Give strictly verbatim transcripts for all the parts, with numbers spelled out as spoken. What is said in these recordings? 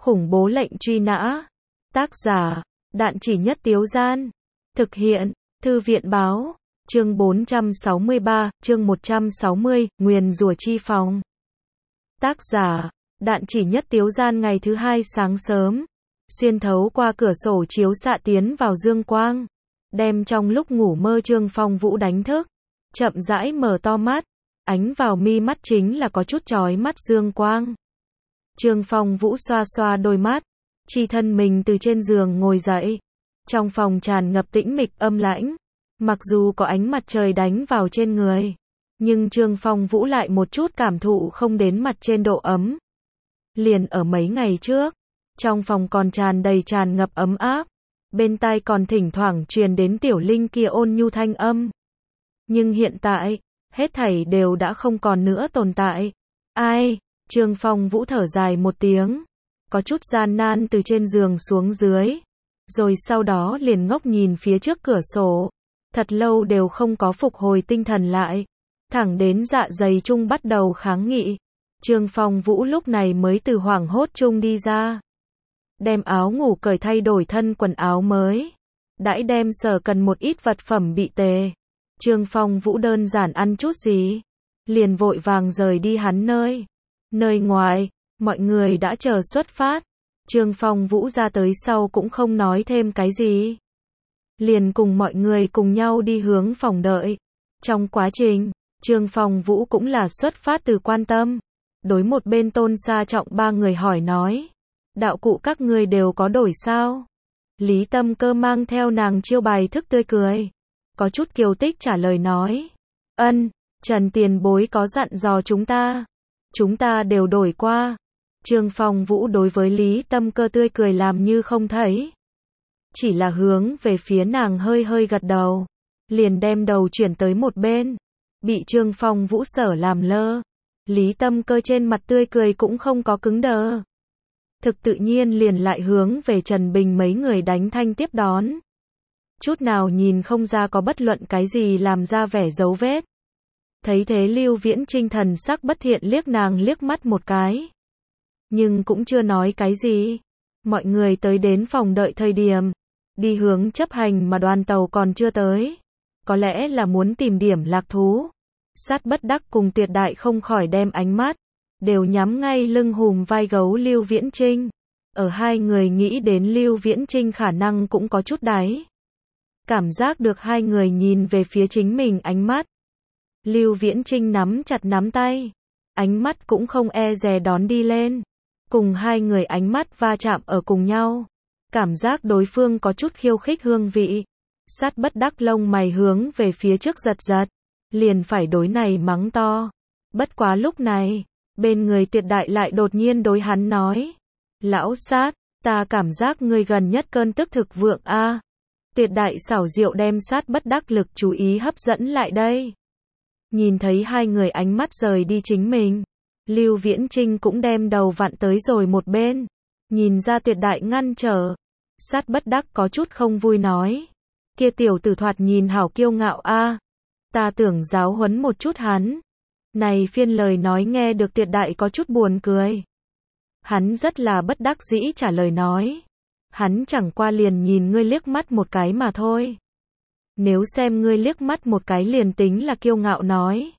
Khủng bố lệnh truy nã. Tác giả, Đạn Chỉ Nhất Tiếu Gian. Thực hiện, Thư viện báo. Chương bốn trăm sáu mươi ba, chương một trăm sáu mươi, nguyền rủa chi phòng. Tác giả, Đạn Chỉ Nhất Tiếu Gian. Ngày thứ hai sáng sớm, xuyên thấu qua cửa sổ chiếu xạ tiến vào dương quang, đem trong lúc ngủ mơ Trương Phong Vũ đánh thức, chậm rãi mở to mắt, ánh vào mi mắt chính là có chút chói mắt dương quang. Trương Phong Vũ xoa xoa đôi mắt, chi thân mình từ trên giường ngồi dậy. Trong phòng tràn ngập tĩnh mịch âm lãnh, mặc dù có ánh mặt trời đánh vào trên người, nhưng Trương Phong Vũ lại một chút cảm thụ không đến mặt trên độ ấm. Liền ở mấy ngày trước, trong phòng còn tràn đầy tràn ngập ấm áp, bên tai còn thỉnh thoảng truyền đến Tiểu Linh kia ôn nhu thanh âm. Nhưng hiện tại, hết thảy đều đã không còn nữa tồn tại. Ai? Trương Phong Vũ thở dài một tiếng, có chút gian nan từ trên giường xuống dưới, rồi sau đó liền ngốc nhìn phía trước cửa sổ, thật lâu đều không có phục hồi tinh thần lại, thẳng đến dạ dày chung bắt đầu kháng nghị. Trương Phong Vũ lúc này mới từ hoảng hốt chung đi ra, đem áo ngủ cởi thay đổi thân quần áo mới, đãi đem sở cần một ít vật phẩm bị tề. Trương Phong Vũ đơn giản ăn chút gì, liền vội vàng rời đi hắn nơi. Nơi ngoài, mọi người đã chờ xuất phát. Trương Phong Vũ ra tới sau cũng không nói thêm cái gì, liền cùng mọi người cùng nhau đi hướng phòng đợi. Trong quá trình, Trương Phong Vũ cũng là xuất phát từ quan tâm, đối một bên Tôn Sa Trọng ba người hỏi nói, đạo cụ các ngươi đều có đổi sao? Lý Tâm Cơ mang theo nàng chiêu bài thức tươi cười, có chút kiêu tích trả lời nói, ân, Trần tiền bối có dặn dò chúng ta, chúng ta đều đổi qua. Trương Phong Vũ đối với Lý Tâm Cơ tươi cười làm như không thấy, chỉ là hướng về phía nàng hơi hơi gật đầu, liền đem đầu chuyển tới một bên, bị Trương Phong Vũ sở làm lơ. Lý Tâm Cơ trên mặt tươi cười cũng không có cứng đờ, thực tự nhiên liền lại hướng về Trần Bình mấy người đánh thanh tiếp đón, chút nào nhìn không ra có bất luận cái gì làm ra vẻ dấu vết. Thấy thế Lưu Viễn Trinh thần sắc bất thiện liếc nàng liếc mắt một cái, nhưng cũng chưa nói cái gì. Mọi người tới đến phòng đợi thời điểm, đi hướng chấp hành mà đoàn tàu còn chưa tới, có lẽ là muốn tìm điểm lạc thú. Sát Bất Đắc cùng Tuyệt Đại không khỏi đem ánh mắt đều nhắm ngay lưng hùm vai gấu Lưu Viễn Trinh. Ở hai người nghĩ đến Lưu Viễn Trinh khả năng cũng có chút đáy, cảm giác được hai người nhìn về phía chính mình ánh mắt. Lưu Viễn Trinh nắm chặt nắm tay, ánh mắt cũng không e dè đón đi lên, cùng hai người ánh mắt va chạm ở cùng nhau, cảm giác đối phương có chút khiêu khích hương vị. Sát Bất Đắc lông mày hướng về phía trước giật giật, liền phải đối này mắng to. Bất quá lúc này, bên người Tuyệt Đại lại đột nhiên đối hắn nói, lão Sát, ta cảm giác ngươi gần nhất cơn tức thực vượng a. À. Tuyệt Đại xảo diệu đem Sát Bất Đắc lực chú ý hấp dẫn lại đây. Nhìn thấy hai người ánh mắt rời đi chính mình, Lưu Viễn Trinh cũng đem đầu vặn tới rồi một bên, nhìn ra Tuyệt Đại ngăn trở. Sát Bất Đắc có chút không vui nói, kia tiểu tử thoạt nhìn hảo kiêu ngạo a, à. Ta tưởng giáo huấn một chút hắn. Này phiên lời nói nghe được Tuyệt Đại có chút buồn cười. Hắn rất là bất đắc dĩ trả lời nói, hắn chẳng qua liền nhìn ngươi liếc mắt một cái mà thôi. Nếu xem ngươi liếc mắt một cái liền tính là kiêu ngạo nói,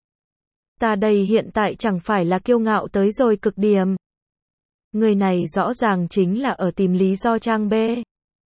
ta đây hiện tại chẳng phải là kiêu ngạo tới rồi cực điểm. Người này rõ ràng chính là ở tìm lý do trang bê.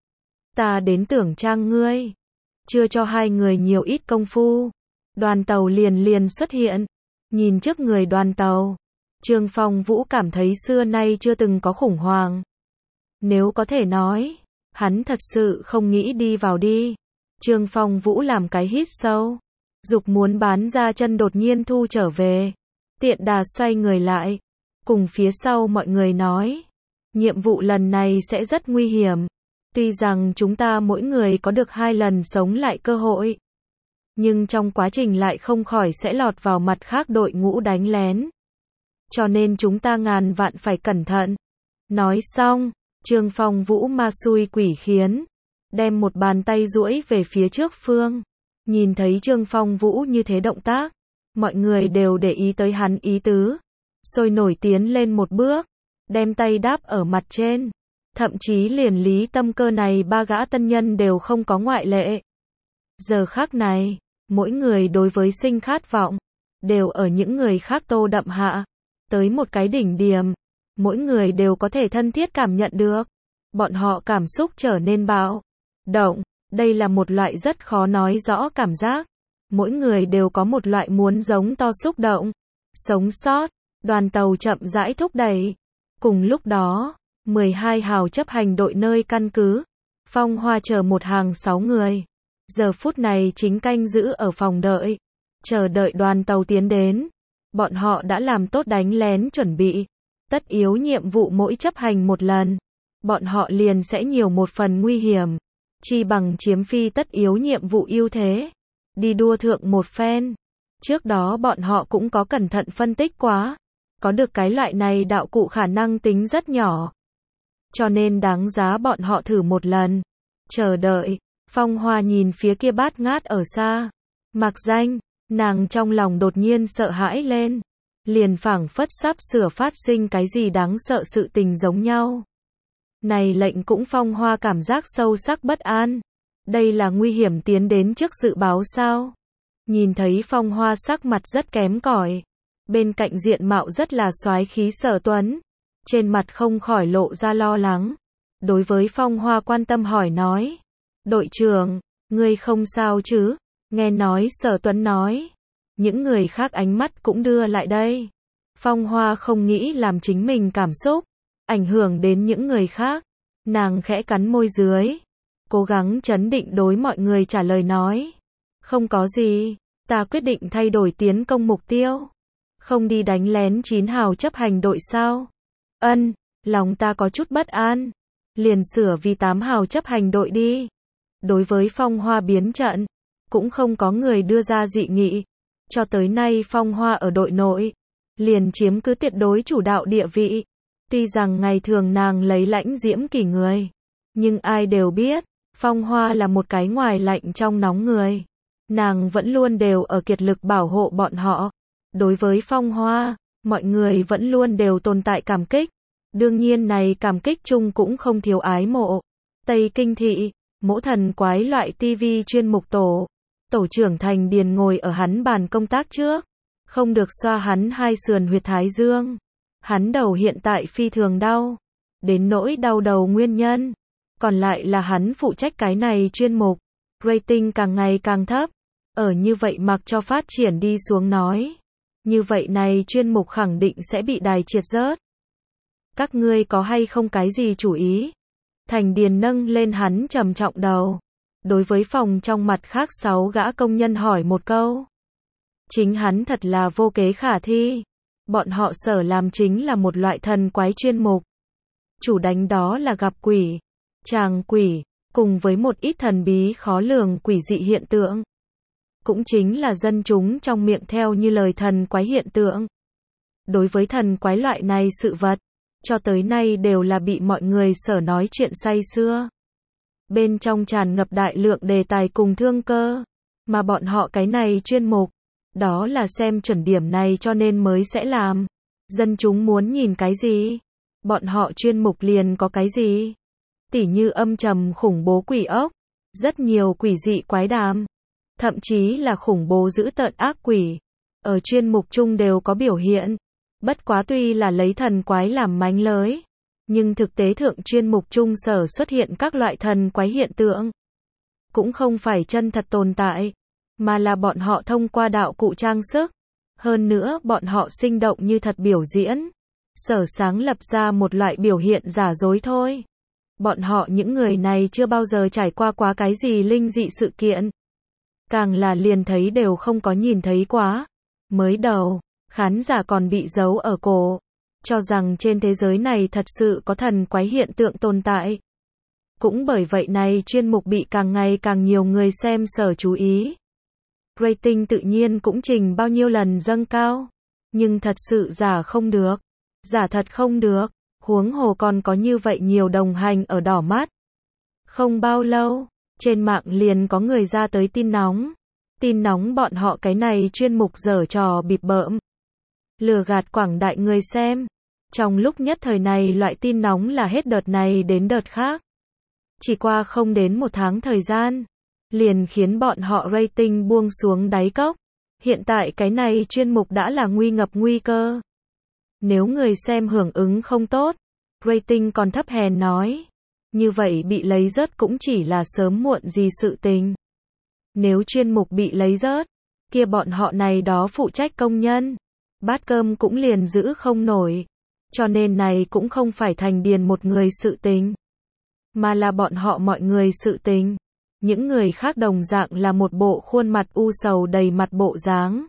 Ta đến tưởng trang ngươi. Chưa cho hai người nhiều ít công phu, đoàn tàu liền liền xuất hiện. Nhìn trước người đoàn tàu, Trương Phong Vũ cảm thấy xưa nay chưa từng có khủng hoảng. Nếu có thể nói, hắn thật sự không nghĩ đi vào đi. Trương Phong Vũ làm cái hít sâu, dục muốn bán ra chân đột nhiên thu trở về, tiện đà xoay người lại, cùng phía sau mọi người nói, nhiệm vụ lần này sẽ rất nguy hiểm, tuy rằng chúng ta mỗi người có được hai lần sống lại cơ hội, nhưng trong quá trình lại không khỏi sẽ lọt vào mặt khác đội ngũ đánh lén, cho nên chúng ta ngàn vạn phải cẩn thận. Nói xong, Trương Phong Vũ ma xui quỷ khiến, đem một bàn tay duỗi về phía trước phương. Nhìn thấy Trương Phong Vũ như thế động tác, mọi người đều để ý tới hắn ý tứ, sôi nổi tiến lên một bước, đem tay đáp ở mặt trên. Thậm chí liền Lý Tâm Cơ này ba gã tân nhân đều không có ngoại lệ. Giờ khắc này, mỗi người đối với sinh khát vọng, đều ở những người khác tô đậm hạ, tới một cái đỉnh điểm. Mỗi người đều có thể thân thiết cảm nhận được. Bọn họ cảm xúc trở nên bạo động. Đây là một loại rất khó nói rõ cảm giác. Mỗi người đều có một loại muốn giống to xúc động. Sống sót, đoàn tàu chậm rãi thúc đẩy. Cùng lúc đó, mười hai hào chấp hành đội nơi căn cứ. Phong Hoa chờ một hàng sáu người. Giờ phút này chính canh giữ ở phòng đợi. Chờ đợi đoàn tàu tiến đến. Bọn họ đã làm tốt đánh lén chuẩn bị. Tất yếu nhiệm vụ mỗi chấp hành một lần. Bọn họ liền sẽ nhiều một phần nguy hiểm. Chi bằng chiếm phi tất yếu nhiệm vụ ưu thế. Đi đua thượng một phen. Trước đó bọn họ cũng có cẩn thận phân tích quá. Có được cái loại này đạo cụ khả năng tính rất nhỏ. Cho nên đáng giá bọn họ thử một lần. Chờ đợi. Phong Hoa nhìn phía kia bát ngát ở xa. Mặc Danh, nàng trong lòng đột nhiên sợ hãi lên. Liền phảng phất sắp sửa phát sinh cái gì đáng sợ sự tình giống nhau. Này lệnh cũng Phong Hoa cảm giác sâu sắc bất an. Đây là nguy hiểm tiến đến trước dự báo sao? Nhìn thấy Phong Hoa sắc mặt rất kém cỏi. Bên cạnh diện mạo rất là soái khí Sở Tuấn. Trên mặt không khỏi lộ ra lo lắng. Đối với Phong Hoa quan tâm hỏi nói. Đội trưởng, ngươi không sao chứ? Nghe nói Sở Tuấn nói. Những người khác ánh mắt cũng đưa lại đây. Phong Hoa không nghĩ làm chính mình cảm xúc ảnh hưởng đến những người khác. Nàng khẽ cắn môi dưới. Cố gắng trấn định đối mọi người trả lời nói. Không có gì. Ta quyết định thay đổi tiến công mục tiêu. Không đi đánh lén chín hào chấp hành đội sao? Ân, lòng ta có chút bất an. Liền sửa vì tám hào chấp hành đội đi. Đối với Phong Hoa biến trận, cũng không có người đưa ra dị nghị. Cho tới nay Phong Hoa ở đội nội, liền chiếm cứ tuyệt đối chủ đạo địa vị. Tuy rằng ngày thường nàng lấy lãnh diễm kỷ người, nhưng ai đều biết, Phong Hoa là một cái ngoài lạnh trong nóng người. Nàng vẫn luôn đều ở kiệt lực bảo hộ bọn họ. Đối với Phong Hoa, mọi người vẫn luôn đều tồn tại cảm kích. Đương nhiên này cảm kích chung cũng không thiếu ái mộ. Tây Kinh Thị, mỗ thần quái loại ti vi chuyên mục tổ. Tổ trưởng Thành Điền ngồi ở hắn bàn công tác trước. Không được xoa hắn hai sườn huyệt thái dương. Hắn đầu hiện tại phi thường đau. Đến nỗi đau đầu nguyên nhân. Còn lại là hắn phụ trách cái này chuyên mục. Rating càng ngày càng thấp. Ở như vậy mặc cho phát triển đi xuống nói. Như vậy này chuyên mục khẳng định sẽ bị đài triệt rớt. Các ngươi có hay không cái gì chủ ý? Thành Điền nâng lên hắn trầm trọng đầu. Đối với phòng trong mặt khác sáu gã công nhân hỏi một câu. Chính hắn thật là vô kế khả thi. Bọn họ sở làm chính là một loại thần quái chuyên mục. Chủ đánh đó là gặp quỷ, tràng quỷ, cùng với một ít thần bí khó lường quỷ dị hiện tượng. Cũng chính là dân chúng trong miệng theo như lời thần quái hiện tượng. Đối với thần quái loại này sự vật, cho tới nay đều là bị mọi người sở nói chuyện say sưa. Bên trong tràn ngập đại lượng đề tài cùng thương cơ, mà bọn họ cái này chuyên mục, đó là xem chuẩn điểm này cho nên mới sẽ làm. Dân chúng muốn nhìn cái gì? Bọn họ chuyên mục liền có cái gì? Tỉ như âm trầm khủng bố quỷ ốc, rất nhiều quỷ dị quái đàm, thậm chí là khủng bố dữ tợn ác quỷ. Ở chuyên mục chung đều có biểu hiện. Bất quá tuy là lấy thần quái làm mánh lới, nhưng thực tế thượng chuyên mục chung sở xuất hiện các loại thần quái hiện tượng. Cũng không phải chân thật tồn tại, mà là bọn họ thông qua đạo cụ trang sức. Hơn nữa bọn họ sinh động như thật biểu diễn. Sở sáng lập ra một loại biểu hiện giả dối thôi. Bọn họ những người này chưa bao giờ trải qua quá cái gì linh dị sự kiện. Càng là liền thấy đều không có nhìn thấy quá. Mới đầu, khán giả còn bị giấu ở cổ, cho rằng trên thế giới này thật sự có thần quái hiện tượng tồn tại. Cũng bởi vậy này chuyên mục bị càng ngày càng nhiều người xem sở chú ý. Rating tự nhiên cũng trình bao nhiêu lần dâng cao. Nhưng thật sự giả không được. Giả thật không được. Huống hồ còn có như vậy nhiều đồng hành ở đỏ mắt. Không bao lâu, trên mạng liền có người ra tới tin nóng. Tin nóng bọn họ cái này chuyên mục giở trò bịp bợm. Lừa gạt quảng đại người xem. Trong lúc nhất thời này loại tin nóng là hết đợt này đến đợt khác. Chỉ qua không đến một tháng thời gian, liền khiến bọn họ rating buông xuống đáy cốc. Hiện tại cái này chuyên mục đã là nguy ngập nguy cơ. Nếu người xem hưởng ứng không tốt, rating còn thấp hèn nói, như vậy bị lấy rớt cũng chỉ là sớm muộn gì sự tình. Nếu chuyên mục bị lấy rớt, kia bọn họ này đó phụ trách công nhân, bát cơm cũng liền giữ không nổi. Cho nên này cũng không phải Thành Điền một người sự tình, mà là bọn họ mọi người sự tình. Những người khác đồng dạng là một bộ khuôn mặt u sầu đầy mặt bộ dáng,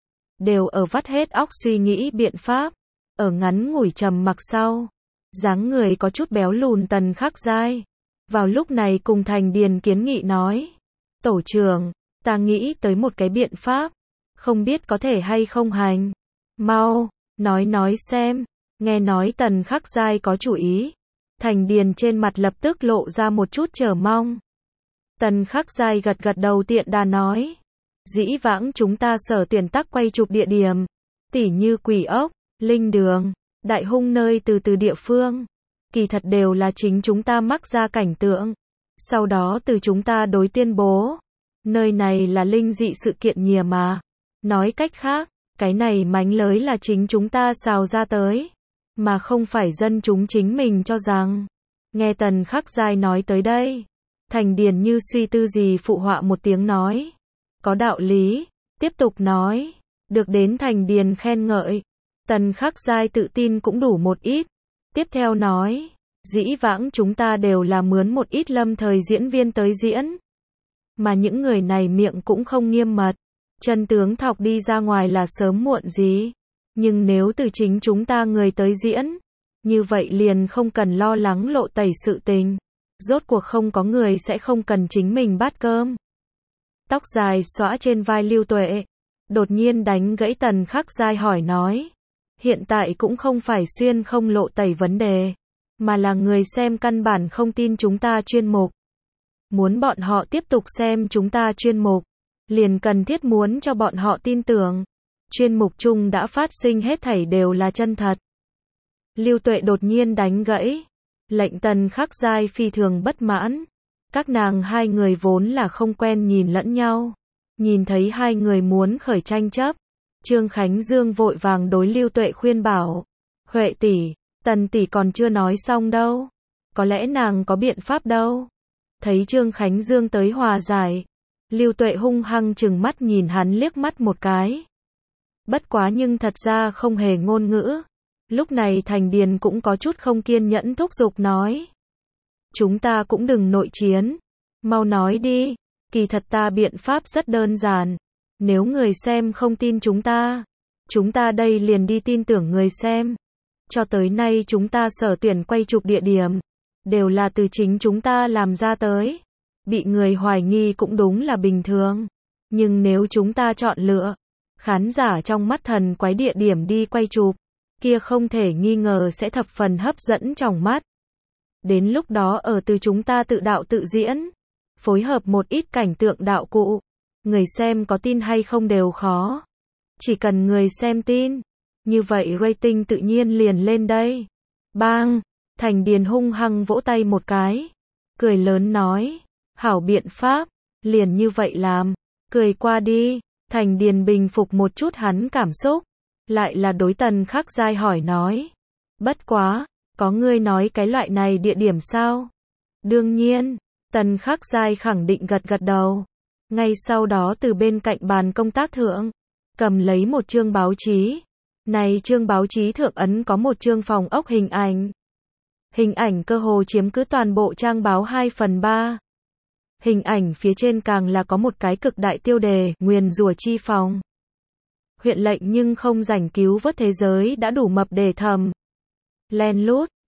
đều ở vắt hết óc suy nghĩ biện pháp. Ở ngắn ngủi trầm mặc sau, dáng người có chút béo lùn Tần Khắc Giai vào lúc này cùng Thành Điền kiến nghị nói, tổ trưởng, ta nghĩ tới một cái biện pháp, không biết có thể hay không hành. Mau, nói nói xem. Nghe nói Tần Khắc Giai có chủ ý, Thành Điền trên mặt lập tức lộ ra một chút chờ mong. Tần Khắc Giai gật gật đầu tiện đà nói, dĩ vãng chúng ta sở tuyển tắc quay chụp địa điểm, tỉ như Quỷ Ốc, Linh Đường, Đại Hung nơi từ từ địa phương, kỳ thật đều là chính chúng ta mắc ra cảnh tượng. Sau đó từ chúng ta đối tuyên bố, nơi này là linh dị sự kiện nhìa mà. Nói cách khác, cái này mánh lới là chính chúng ta xào ra tới, mà không phải dân chúng chính mình cho rằng. Nghe Tần Khắc Giai nói tới đây, Thành Điền như suy tư gì phụ họa một tiếng nói, có đạo lý. Tiếp tục nói, được đến Thành Điền khen ngợi, Tần Khắc Giai tự tin cũng đủ một ít. Tiếp theo nói, dĩ vãng chúng ta đều là mướn một ít lâm thời diễn viên tới diễn, mà những người này miệng cũng không nghiêm mật, chân tướng thọc đi ra ngoài là sớm muộn gì. Nhưng nếu từ chính chúng ta người tới diễn, như vậy liền không cần lo lắng lộ tẩy sự tình. Rốt cuộc không có người sẽ không cần chính mình bát cơm. Tóc dài xõa trên vai Lưu Tuệ, đột nhiên đánh gãy Tần Khắc Giai hỏi nói, hiện tại cũng không phải xuyên không lộ tẩy vấn đề, mà là người xem căn bản không tin chúng ta chuyên mục. Muốn bọn họ tiếp tục xem chúng ta chuyên mục, liền cần thiết muốn cho bọn họ tin tưởng, chuyên mục chung đã phát sinh hết thảy đều là chân thật. Lưu Tuệ đột nhiên đánh gãy, lệnh Tần Khắc Giai phi thường bất mãn. Các nàng hai người vốn là không quen nhìn lẫn nhau, nhìn thấy hai người muốn khởi tranh chấp, Trương Khánh Dương vội vàng đối Lưu Tuệ khuyên bảo, Huệ tỷ, Tần tỷ còn chưa nói xong đâu, có lẽ nàng có biện pháp đâu. Thấy Trương Khánh Dương tới hòa giải, Lưu Tuệ hung hăng trừng mắt nhìn hắn liếc mắt một cái. Bất quá nhưng thật ra không hề ngôn ngữ. Lúc này Thành Điền cũng có chút không kiên nhẫn thúc giục nói, chúng ta cũng đừng nội chiến, mau nói đi. Kỳ thật ta biện pháp rất đơn giản, nếu người xem không tin chúng ta, chúng ta đây liền đi tin tưởng người xem. Cho tới nay chúng ta sở tuyển quay chụp địa điểm, đều là từ chính chúng ta làm ra tới. Bị người hoài nghi cũng đúng là bình thường. Nhưng nếu chúng ta chọn lựa, khán giả trong mắt thần quái địa điểm đi quay chụp, kia không thể nghi ngờ sẽ thập phần hấp dẫn trong mắt. Đến lúc đó ở từ chúng ta tự đạo tự diễn, phối hợp một ít cảnh tượng đạo cụ, người xem có tin hay không đều khó. Chỉ cần người xem tin, như vậy rating tự nhiên liền lên đây. Bang! Thành Điền hung hăng vỗ tay một cái, cười lớn nói, hảo biện pháp, liền như vậy làm, cười qua đi. Thành Điền bình phục một chút hắn cảm xúc, lại là đối Tần Khắc Giai hỏi nói, bất quá, có ngươi nói cái loại này địa điểm sao? Đương nhiên, Tần Khắc Giai khẳng định gật gật đầu. Ngay sau đó từ bên cạnh bàn công tác thượng, cầm lấy một chương báo chí. Này chương báo chí thượng ấn có một chương phòng ốc hình ảnh. Hình ảnh cơ hồ chiếm cứ toàn bộ trang báo hai phần ba. Hình ảnh phía trên càng là có một cái cực đại tiêu đề, nguyền rủa chi phòng. Huyện lệnh nhưng không rảnh cứu vớt thế giới đã đủ mập để thầm. Len lút,